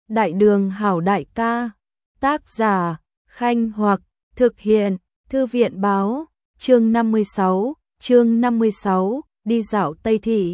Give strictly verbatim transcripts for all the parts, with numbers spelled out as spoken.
Đại đường hảo đại ca. Tác giả, Khanh Hoặc, thực hiện, Thư viện báo, chương năm mươi sáu, chương năm mươi sáu, đi dạo Tây Thị.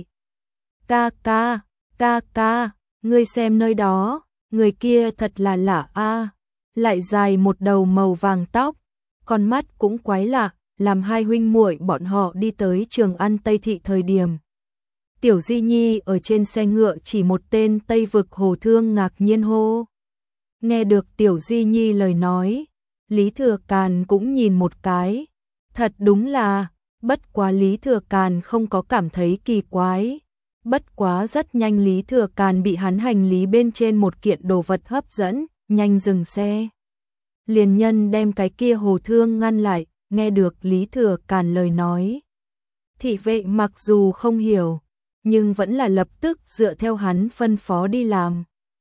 Ca ca, ca ca, ngươi xem nơi đó, người kia thật là lạ a, lại dài một đầu màu vàng tóc, con mắt cũng quái lạ, làm hai huynh muội bọn họ đi tới Trường Ăn Tây Thị thời điểm. Tiểu Di Nhi ở trên xe ngựa chỉ một tên Tây Vực Hồ Thương ngạc nhiên hô. Nghe được Tiểu Di Nhi lời nói, Lý Thừa Càn cũng nhìn một cái. Thật đúng là, bất quá Lý Thừa Càn không có cảm thấy kỳ quái. Bất quá rất nhanh Lý Thừa Càn bị hắn hành lý bên trên một kiện đồ vật hấp dẫn, nhanh dừng xe. Liền nhân đem cái kia Hồ Thương ngăn lại, nghe được Lý Thừa Càn lời nói. Thị vệ mặc dù không hiểu, nhưng vẫn là lập tức dựa theo hắn phân phó đi làm.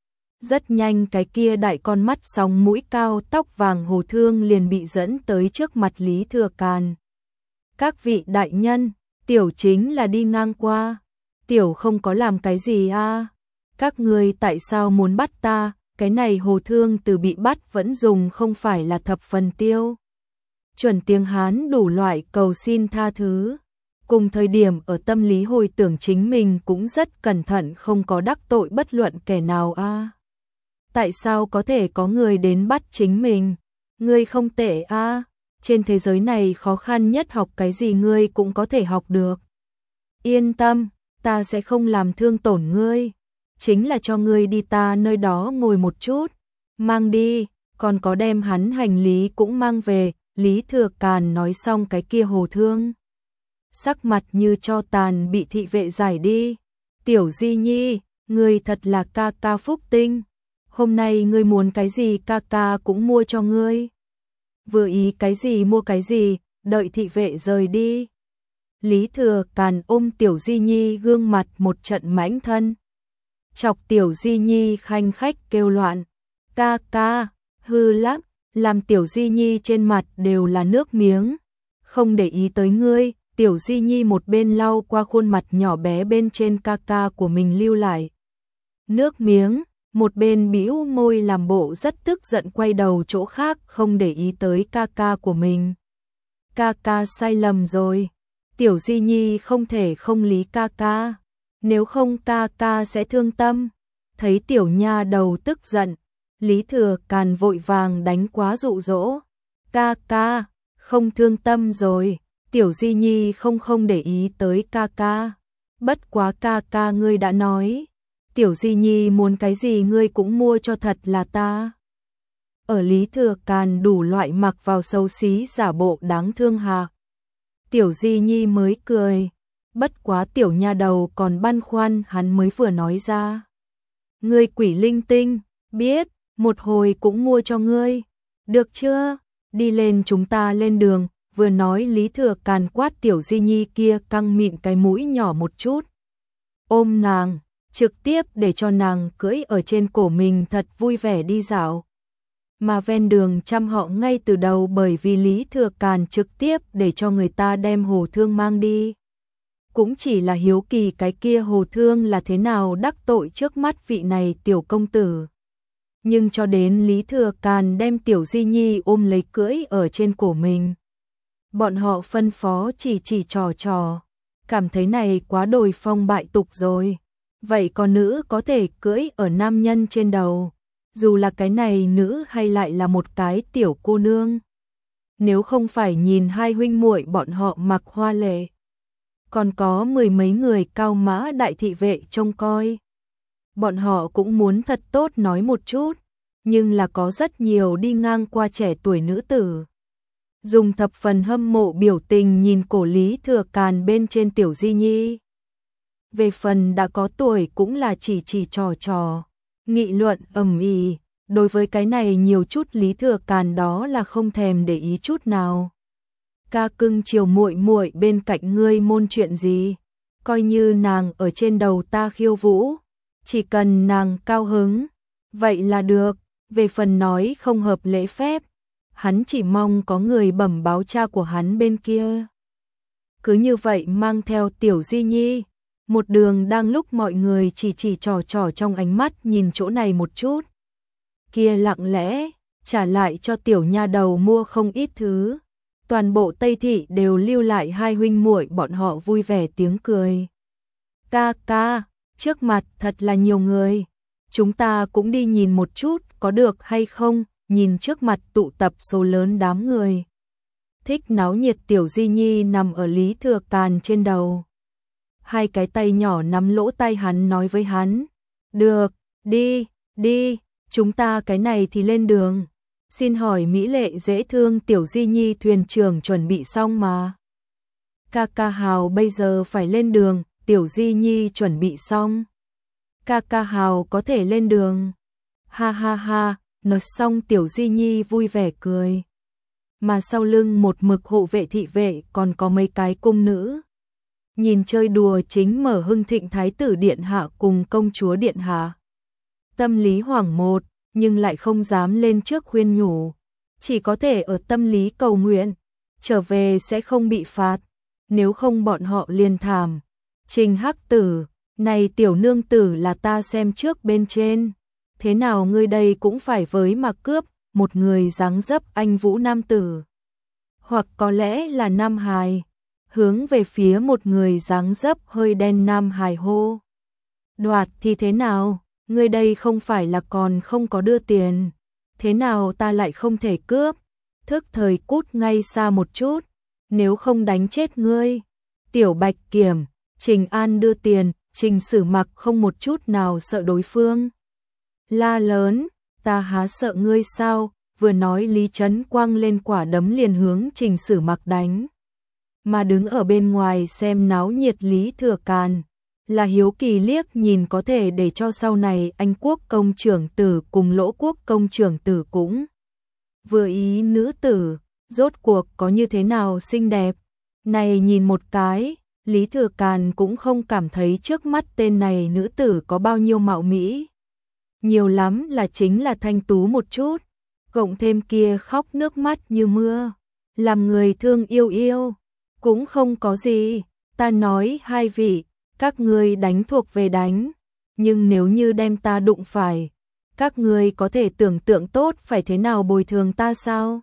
Rất nhanh cái kia đại con mắt sóng mũi cao tóc vàng Hồ Thương liền bị dẫn tới trước mặt Lý Thừa Càn. Các vị đại nhân, tiểu chính là đi ngang qua, tiểu không có làm cái gì a, à? Các người tại sao muốn bắt ta? Cái này Hồ Thương từ bị bắt vẫn dùng không phải là thập phần tiêu chuẩn tiếng Hán đủ loại cầu xin tha thứ. Cùng thời điểm ở tâm lý hồi tưởng chính mình cũng rất cẩn thận không có đắc tội bất luận kẻ nào a. À? Tại sao có thể có người đến bắt chính mình? Ngươi không tệ a, à? Trên thế giới này khó khăn nhất học cái gì ngươi cũng có thể học được. Yên tâm, ta sẽ không làm thương tổn ngươi. Chính là cho ngươi đi ta nơi đó ngồi một chút. Mang đi, còn có đem hắn hành lý cũng mang về. Lý Thừa Càn nói xong cái kia Hồ Thương. Sắc mặt như cho tàn bị thị vệ giải đi. Tiểu Di Nhi, ngươi thật là ca ca phúc tinh. Hôm nay ngươi muốn cái gì ca ca cũng mua cho ngươi. Vừa ý cái gì mua cái gì, đợi thị vệ rời đi. Lý Thừa Càn ôm Tiểu Di Nhi gương mặt một trận mãnh thân. Chọc Tiểu Di Nhi khanh khách kêu loạn. Ca ca, hư lắm, làm Tiểu Di Nhi trên mặt đều là nước miếng. Không để ý tới ngươi, Tiểu Di Nhi một bên lau qua khuôn mặt nhỏ bé bên trên ca ca của mình lưu lại nước miếng, một bên bĩu môi làm bộ rất tức giận quay đầu chỗ khác không để ý tới ca ca của mình. Ca ca sai lầm rồi, Tiểu Di Nhi không thể không lý ca ca, nếu không ca ca sẽ thương tâm. Thấy tiểu nha đầu tức giận, Lý Thừa Càn vội vàng đánh quá dụ dỗ. Ca ca, không thương tâm rồi, Tiểu Di Nhi không không để ý tới ca ca. Bất quá ca ca ngươi đã nói, Tiểu Di Nhi muốn cái gì ngươi cũng mua cho thật là ta. Ở Lý Thừa Càn đủ loại mặc vào xấu xí giả bộ đáng thương hạ, Tiểu Di Nhi mới cười. Bất quá tiểu nha đầu còn băn khoăn hắn mới vừa nói ra. Ngươi quỷ linh tinh, biết, một hồi cũng mua cho ngươi. Được chưa? Đi lên chúng ta lên đường. Vừa nói Lý Thừa Càn quát Tiểu Di Nhi kia căng mịn cái mũi nhỏ một chút. Ôm nàng, trực tiếp để cho nàng cưỡi ở trên cổ mình thật vui vẻ đi dạo. Mà ven đường trăm họ ngay từ đầu bởi vì Lý Thừa Càn trực tiếp để cho người ta đem Hồ Thương mang đi. Cũng chỉ là hiếu kỳ cái kia Hồ Thương là thế nào đắc tội trước mắt vị này tiểu công tử. Nhưng cho đến Lý Thừa Càn đem Tiểu Di Nhi ôm lấy cưỡi ở trên cổ mình. Bọn họ phân phó chỉ chỉ trò trò, cảm thấy này quá đồi phong bại tục rồi. Vậy con nữ có thể cưỡi ở nam nhân trên đầu, dù là cái này nữ hay lại là một cái tiểu cô nương. Nếu không phải nhìn hai huynh muội bọn họ mặc hoa lệ, còn có mười mấy người cao mã đại thị vệ trông coi. Bọn họ cũng muốn thật tốt nói một chút, nhưng là có rất nhiều đi ngang qua trẻ tuổi nữ tử. Dùng thập phần hâm mộ biểu tình nhìn cổ Lý Thừa Càn bên trên Tiểu Di Nhi. Về phần đã có tuổi cũng là chỉ chỉ trò trò, nghị luận ầm ĩ, đối với cái này nhiều chút Lý Thừa Càn đó là không thèm để ý chút nào. Ca cưng chiều muội muội bên cạnh ngươi môn chuyện gì, coi như nàng ở trên đầu ta khiêu vũ, chỉ cần nàng cao hứng, vậy là được. Về phần nói không hợp lễ phép, hắn chỉ mong có người bẩm báo cha của hắn bên kia. Cứ như vậy mang theo Tiểu Di Nhi, một đường đang lúc mọi người chỉ chỉ trò trò trong ánh mắt nhìn chỗ này một chút, kia lặng lẽ trả lại cho tiểu nha đầu mua không ít thứ. Toàn bộ Tây Thị đều lưu lại hai huynh muội bọn họ vui vẻ tiếng cười. Ca ca, trước mặt thật là nhiều người. Chúng ta cũng đi nhìn một chút có được hay không? Nhìn trước mặt tụ tập số lớn đám người. Thích náo nhiệt tiểu Di Nhi nằm ở Lý Thừa Càn trên đầu. Hai cái tay nhỏ nắm lỗ tai hắn nói với hắn. Được, đi, đi, chúng ta cái này thì lên đường. Xin hỏi mỹ lệ dễ thương tiểu Di Nhi thuyền trưởng chuẩn bị xong mà. Ca ca Hào bây giờ phải lên đường, tiểu Di Nhi chuẩn bị xong. Ca ca Hào có thể lên đường. Ha ha ha, nói xong tiểu Di Nhi vui vẻ cười. Mà sau lưng một mực hộ vệ thị vệ còn có mấy cái cung nữ. Nhìn chơi đùa chính mở Hưng Thịnh Thái tử Điện Hạ cùng công chúa Điện Hạ. Tâm lý hoảng một, nhưng lại không dám lên trước khuyên nhủ. Chỉ có thể ở tâm lý cầu nguyện, trở về sẽ không bị phạt, nếu không bọn họ liền thảm. Trình Hắc Tử, này tiểu nương tử là ta xem trước bên trên. Thế nào ngươi đây cũng phải với mà cướp, một người dáng dấp anh vũ nam tử. Hoặc có lẽ là nam hài, hướng về phía một người dáng dấp hơi đen nam hài hô. Đoạt thì thế nào, ngươi đây không phải là còn không có đưa tiền. Thế nào ta lại không thể cướp, thức thời cút ngay xa một chút, nếu không đánh chết ngươi. Tiểu Bạch Kiểm, Trình An đưa tiền, Trình Sử Mặc không một chút nào sợ đối phương. La lớn, ta há sợ ngươi sao, vừa nói Lý Trấn quăng lên quả đấm liền hướng Trình Sử Mặc đánh. Mà đứng ở bên ngoài xem náo nhiệt Lý Thừa Càn, là hiếu kỳ liếc nhìn có thể để cho sau này Anh Quốc công trưởng tử cùng Lỗ Quốc công trưởng tử cũng vừa ý nữ tử, rốt cuộc có như thế nào xinh đẹp. Này nhìn một cái, Lý Thừa Càn cũng không cảm thấy trước mắt tên này nữ tử có bao nhiêu mạo mỹ. Nhiều lắm là chính là thanh tú một chút, cộng thêm kia khóc nước mắt như mưa, làm người thương yêu yêu, cũng không có gì. Ta nói hai vị, các ngươi đánh thuộc về đánh, nhưng nếu như đem ta đụng phải, các ngươi có thể tưởng tượng tốt phải thế nào bồi thường ta sao?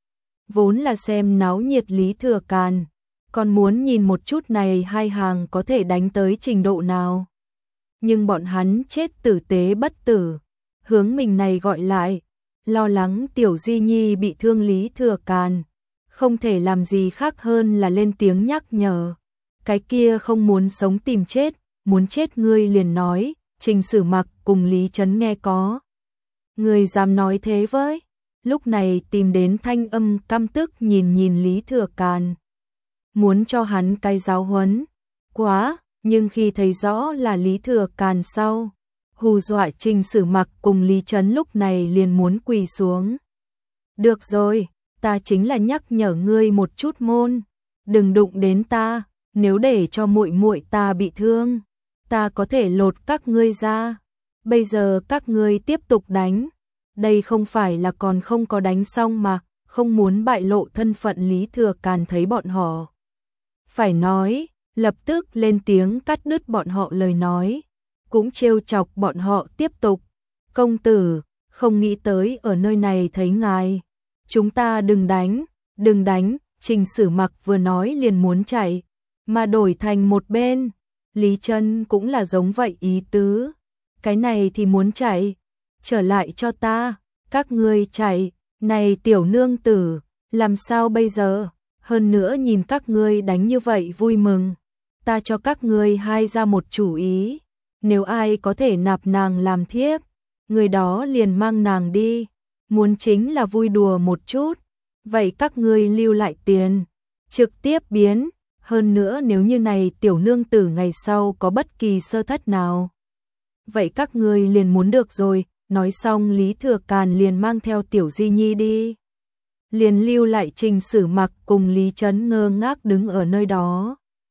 Vốn là xem náo nhiệt Lý Thừa Càn, còn muốn nhìn một chút này hai hàng có thể đánh tới trình độ nào. Nhưng bọn hắn chết tử tế bất tử, hướng mình này gọi lại, lo lắng tiểu Di Nhi bị thương Lý Thừa Càn, không thể làm gì khác hơn là lên tiếng nhắc nhở. Cái kia không muốn sống tìm chết, muốn chết ngươi liền nói. Trình Sử Mặc cùng Lý Trấn nghe có người dám nói thế với. Lúc này tìm đến thanh âm căm tức nhìn nhìn Lý Thừa Càn, muốn cho hắn cái giáo huấn. Quá, nhưng khi thấy rõ là Lý Thừa Càn sau, hù dọa Trình Sử Mặc cùng Lý Trấn lúc này liền muốn quỳ xuống. Được rồi, ta chính là nhắc nhở ngươi một chút môn, đừng đụng đến ta, nếu để cho muội muội ta bị thương, ta có thể lột các ngươi ra. Bây giờ các ngươi tiếp tục đánh, đây không phải là còn không có đánh xong mà. Không muốn bại lộ thân phận Lý Thừa Càn thấy bọn họ phải nói, lập tức lên tiếng cắt đứt bọn họ lời nói, cũng trêu chọc bọn họ tiếp tục. Công tử, không nghĩ tới ở nơi này thấy ngài, chúng ta đừng đánh, đừng đánh. Trình Sử Mặc vừa nói liền muốn chạy, mà đổi thành một bên, Lý Trân cũng là giống vậy ý tứ. Cái này thì muốn chạy, trở lại cho ta, các ngươi chạy, này tiểu nương tử, làm sao bây giờ? Hơn nữa nhìn các ngươi đánh như vậy vui mừng, ta cho các ngươi hai ra một chủ ý, nếu ai có thể nạp nàng làm thiếp, người đó liền mang nàng đi, muốn chính là vui đùa một chút, vậy các ngươi lưu lại tiền, trực tiếp biến. Hơn nữa nếu như này tiểu nương tử ngày sau có bất kỳ sơ thất nào, vậy các ngươi liền muốn được rồi. Nói xong Lý Thừa Càn liền mang theo tiểu Di Nhi đi, liền lưu lại Trình Sử Mặc cùng Lý Trấn ngơ ngác đứng ở nơi đó.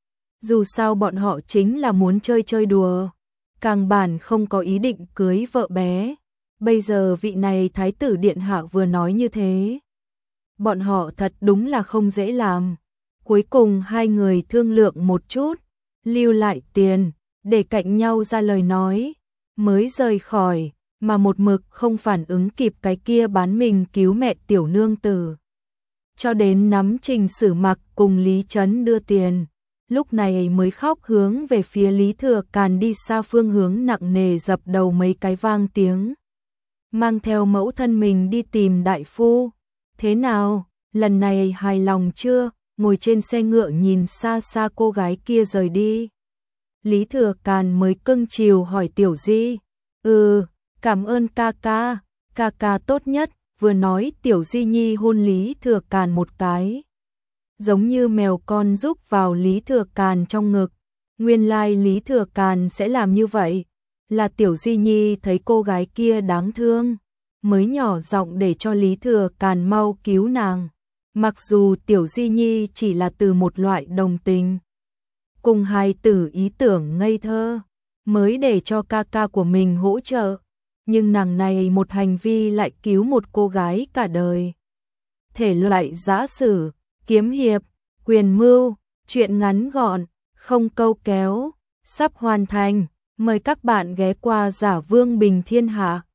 Dù sao bọn họ chính là muốn chơi chơi đùa, càng bản không có ý định cưới vợ bé. Bây giờ vị này Thái tử Điện Hạ vừa nói như thế, bọn họ thật đúng là không dễ làm. Cuối cùng hai người thương lượng một chút, lưu lại tiền, để cạnh nhau ra lời nói, mới rời khỏi. mà một mực không phản ứng kịp cái kia bán mình cứu mẹ tiểu nương tử. Cho đến nắm Trình Sử Mặc cùng Lý Trấn đưa tiền, lúc này mới khóc hướng về phía Lý Thừa Càn đi xa phương hướng nặng nề dập đầu mấy cái vang tiếng. Mang theo mẫu thân mình đi tìm đại phu. Thế nào, lần này hài lòng chưa? Ngồi trên xe ngựa nhìn xa xa cô gái kia rời đi. Lý Thừa Càn mới cưng chiều hỏi Tiểu Di. Ừ, cảm ơn ca ca, ca ca tốt nhất. Vừa nói Tiểu Di Nhi hôn Lý Thừa Càn một cái, giống như mèo con rúc vào Lý Thừa Càn trong ngực. Nguyên lai Lý Thừa Càn sẽ làm như vậy, là Tiểu Di Nhi thấy cô gái kia đáng thương, mới nhỏ giọng để cho Lý Thừa Càn mau cứu nàng. Mặc dù Tiểu Di Nhi chỉ là từ một loại đồng tình, cùng hài tử ý tưởng ngây thơ, mới để cho ca ca của mình hỗ trợ. Nhưng nàng này một hành vi lại cứu một cô gái cả đời. Thể loại giã sử, kiếm hiệp, quyền mưu, chuyện ngắn gọn, không câu kéo, sắp hoàn thành. Mời các bạn ghé qua Giả Vương Bình Thiên Hạ.